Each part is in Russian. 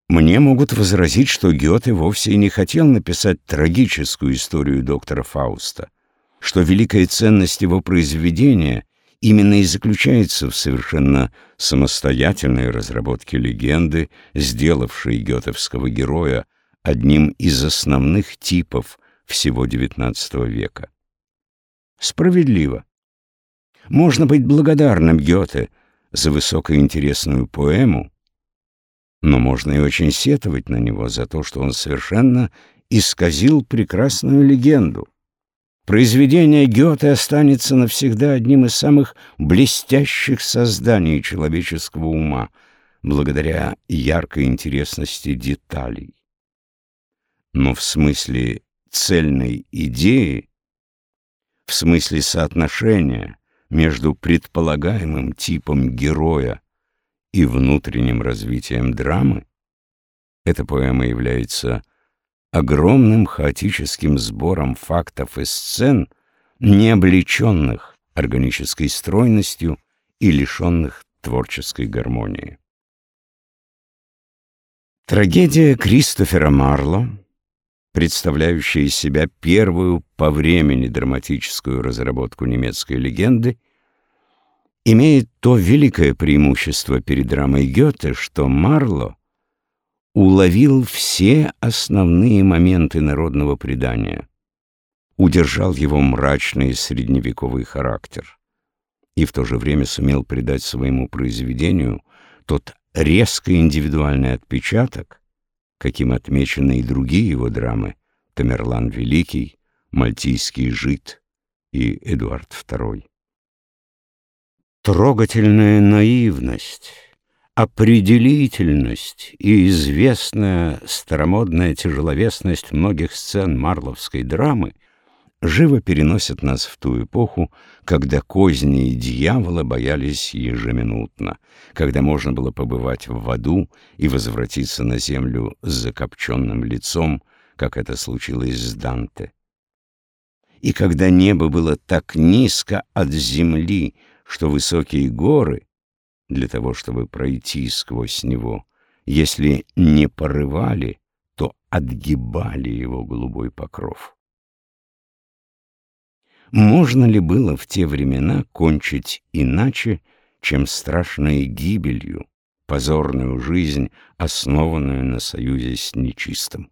Мне могут возразить, что Гёте вовсе и не хотел написать трагическую историю доктора Фауста, что великая ценность его произведения именно и заключается в совершенно самостоятельной разработке легенды, сделавшей гётовского героя одним из основных типов всего XIX века. Справедливо. Можно быть благодарным Гёте за высокоинтересную поэму, но можно и очень сетовать на него за то, что он совершенно исказил прекрасную легенду. Произведение Гёте останется навсегда одним из самых блестящих созданий человеческого ума, благодаря яркой интересности деталей. Но в смысле цельной идеи, в смысле соотношения между предполагаемым типом героя и внутренним развитием драмы, эта поэма является огромным хаотическим сбором фактов и сцен, не облеченных органической стройностью и лишенных творческой гармонии. Трагедия Кристофера Марло, представляющая из себя первую по времени драматическую разработку немецкой легенды, имеет то великое преимущество перед драмой Гёте, что Марло уловил все основные моменты народного предания, удержал его мрачный средневековый характер и в то же время сумел придать своему произведению тот резко индивидуальный отпечаток, каким отмечены и другие его драмы «Тамерлан Великий», «Мальтийский жид» и «Эдуард II». Трогательная наивность, определительность и известная старомодная тяжеловесность многих сцен марловской драмы живо переносят нас в ту эпоху, когда козни дьявола боялись ежеминутно, когда можно было побывать в аду и возвратиться на землю с закопченным лицом, как это случилось с Данте. И когда небо было так низко от земли, что высокие горы, для того, чтобы пройти сквозь него, если не порывали, то отгибали его голубой покров. Можно ли было в те времена кончить иначе, чем страшной гибелью, позорную жизнь, основанную на союзе с нечистым?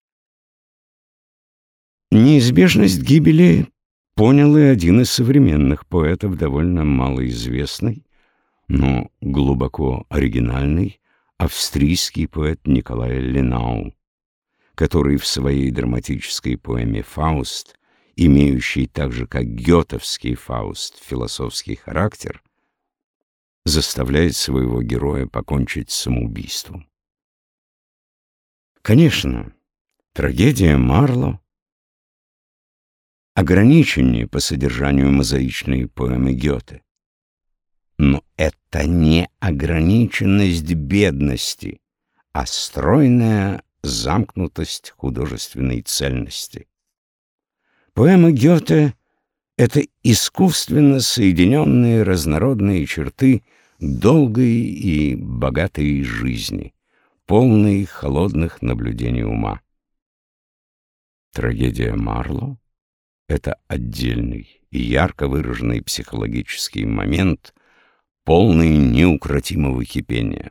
Неизбежность гибели понял и один из современных поэтов, довольно малоизвестный, но глубоко оригинальный австрийский поэт Николай Ленау, который в своей драматической поэме «Фауст», имеющий так же, как гётовский Фауст, философский характер, заставляет своего героя покончить с самоубийством. Конечно, трагедия Марло ограниченнее по содержанию мозаичной поэмы Гёте. Но это не ограниченность бедности, а стройная замкнутость художественной цельности. Поэма Гёте — это искусственно соединенные разнородные черты долгой и богатой жизни, полной холодных наблюдений ума. Трагедия Марло — это отдельный и ярко выраженный психологический момент, полный неукротимого кипения.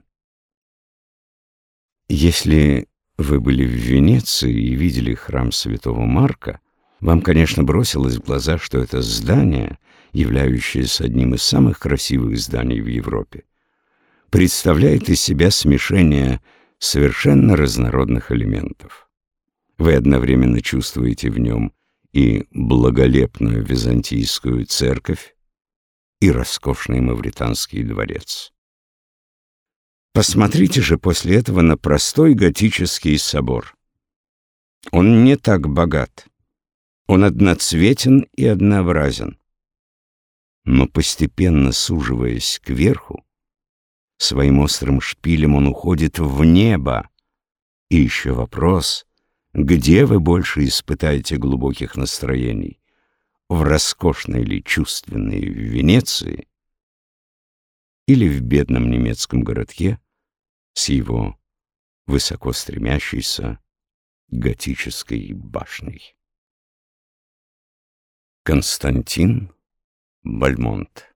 Если вы были в Венеции и видели храм Святого Марка, вам, конечно, бросилось в глаза, что это здание, являющееся одним из самых красивых зданий в Европе, представляет из себя смешение совершенно разнородных элементов. Вы одновременно чувствуете в нем и благолепную византийскую церковь, и роскошный мавританский дворец. Посмотрите же после этого на простой готический собор. Он не так богат. Он одноцветен и однообразен. Но постепенно суживаясь кверху, своим острым шпилем он уходит в небо. И еще вопрос, где вы больше испытаете глубоких настроений? В роскошной ли чувственной Венеции или в бедном немецком городке с его высоко стремящейся готической башней. Константин Бальмонт.